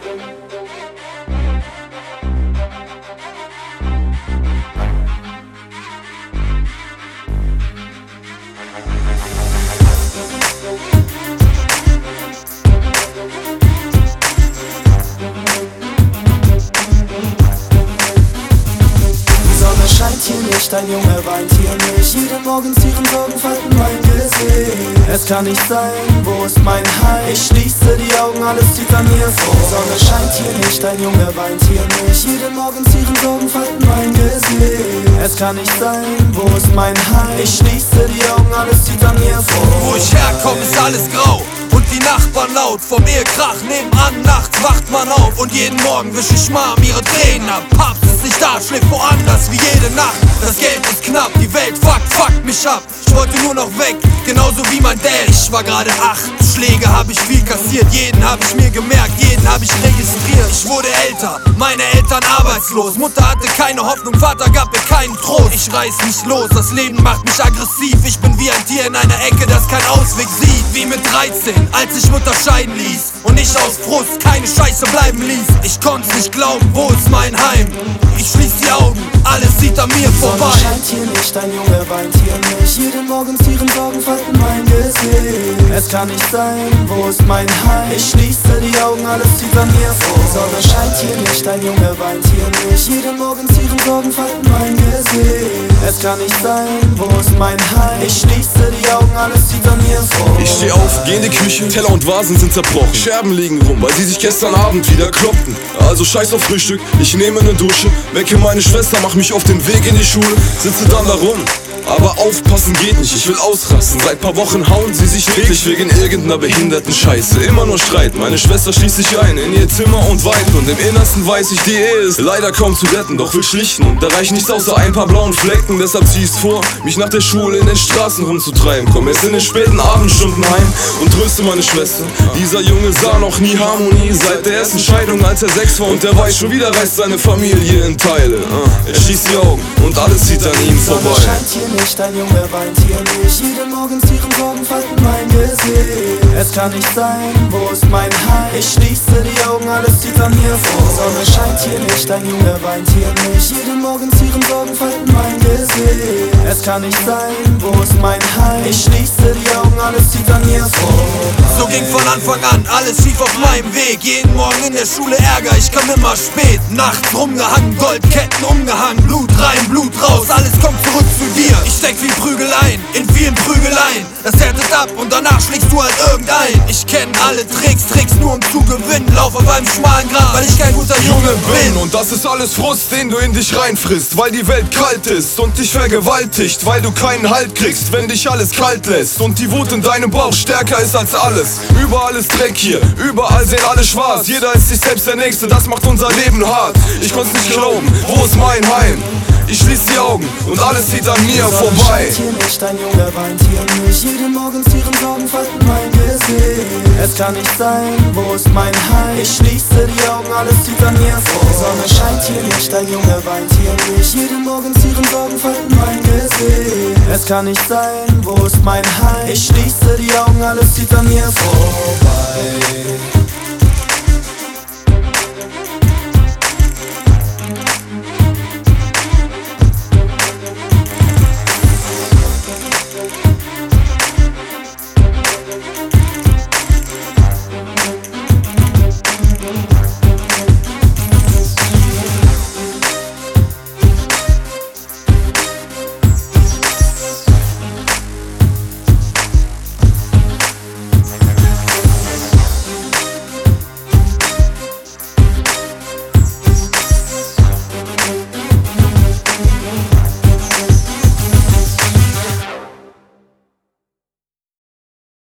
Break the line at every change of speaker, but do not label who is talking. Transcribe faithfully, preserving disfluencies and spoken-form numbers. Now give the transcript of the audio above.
Scheint hier nicht, ein Junge weint hier nicht. Jeden Morgen zieren Sorgen falten mein Gesicht. Es kann nicht sein, wo ist mein Heim? Ich schließe die Augen, alles zieht an mir vor. Die Sonne scheint hier nicht, ein Junge weint hier nicht. Jeden Morgen zieren Sorgen falten mein Gesicht. Es kann nicht sein, wo ist mein Heim? Ich schließe die Augen, alles zieht an mir vor.
Wo ich herkomme, ist alles grau und die Nachbarn laut. Vom Ehekrach nebenan, nachts wacht man auf. Und jeden Morgen wisch ich Mom ihre Tränen ab. Papst ist nicht da, schläft woanders wie jede Nacht. Das Geld ist knapp, die Welt fuckt, fuckt mich ab. Ich wollte nur noch weg, genauso wie mein Dad. Ich war gerade acht, Schläge hab ich viel kassiert. Jeden hab ich mir gemerkt, jeden hab ich registriert. Ich wurde älter, meine Eltern arbeitslos. Mutter hatte keine Hoffnung, Vater gab mir keinen Trost. Ich reiß mich los, das Leben macht mich aggressiv. Ich bin wie ein Tier in einer Ecke, das keinen Ausweg sieht. Wie mit dreizehn, als ich Mutter scheiden ließ und ich aus Frust keine Scheiße bleiben ließ. Ich konnte nicht glauben, wo ist mein Heim? Ich schließ die Augen, alles zieht an mir vorbei.
Die Sonne scheint hier nicht, ein Junge weint hier nicht. Jeden Morgen zieren Sorgen falten mein Gesicht. Es kann nicht sein, wo ist mein Heim? Ich schließe die Augen, alles zieht an mir vor. Die Sonne scheint hier nicht, ein Junge weint hier nicht. Jeden Morgen zieren Sorgen falten mein Gesicht. Es kann nicht sein, wo ist mein Heim? Ich schließe die Augen, alles zieht an mir vor.
Ich steh auf, geh in die Küche, Teller und Vasen sind zerbrochen. Scherben liegen rum, weil sie sich gestern Abend wieder kloppten. Also scheiß auf Frühstück, ich nehme ne Dusche, wecke meine Schwester, mach mich auf den Weg in die Schule, sitze dann da rum. Aber aufpassen geht nicht, ich will ausrasten. Seit paar Wochen hauen sie sich täglich wegen irgendeiner behinderten Scheiße. Immer nur Streit, meine Schwester schließt sich ein in ihr Zimmer und weint. Und im Innersten weiß ich, die Ehe ist leider kaum zu retten. Doch will schlichten und da reicht nichts außer ein paar blauen Flecken. Deshalb zieh ich's vor, mich nach der Schule in den Straßen rumzutreiben. Komm jetzt in den späten Abendstunden heim und tröste meine Schwester. Dieser Junge sah noch nie Harmonie seit der ersten Scheidung, als er sechs war. Und der weiß, schon wieder reißt seine Familie in Teile. Er schließt die Augen und alles zieht an ihm vorbei.
Nicht, ein Junge weint hier nicht. Jeden Morgen zieren Sorgen falten mein Gesicht. Es kann nicht sein, wo ist mein Heim? Ich schließe die Augen, alles zieht an mir vor. Die Sonne scheint hier nicht, ein Junge weint hier nicht. Jeden Morgen zieren Sorgen falten mein Gesicht. Es kann nicht sein, wo ist mein Heim? Ich schließe die Augen, alles zieht an mir vor.
So ging von Anfang an alles schief auf meinem Weg. Jeden Morgen in der Schule Ärger, ich kam immer spät. Nachts rumgehangen, Goldketten umgehangen. Blut rein, Blut raus, alles kommt zurück für dir. Ich steck viel Prügeleien, in vielen Prügeleien. Das härtet ab und danach schlägst du halt irgendein. Ich kenn alle Tricks, Tricks nur um zu gewinnen. Lauf auf einem schmalen Grat, weil ich kein guter Junge bin.
Und das ist alles Frust, den du in dich reinfrisst, weil die Welt kalt ist und dich vergewaltigt, weil du keinen Halt kriegst, wenn dich alles kalt lässt. Und die Wut in deinem Bauch stärker ist als alles. Überall ist Dreck hier, überall sehen alle schwarz. Jeder ist sich selbst der Nächste, das macht unser Leben hart. Ich konnte's nicht glauben, wo ist mein Heim? Ich schließ die Augen und alles zieht an mir vorbei.
Hier nicht, ein Junge weint hier nicht. Jeden Morgen zieren Sorgen falten mein Gesicht. Es kann nicht sein, wo ist mein Heim? Ich schließe die Augen, alles zieht an mir vor. Die Sonne scheint hier nicht, ein Junge weint hier nicht. Jeden Morgen zieren Sorgen falten mein Gesicht. Es kann nicht sein, wo ist mein Heim? Ich schließe die Augen, alles zieht an mir vorbei.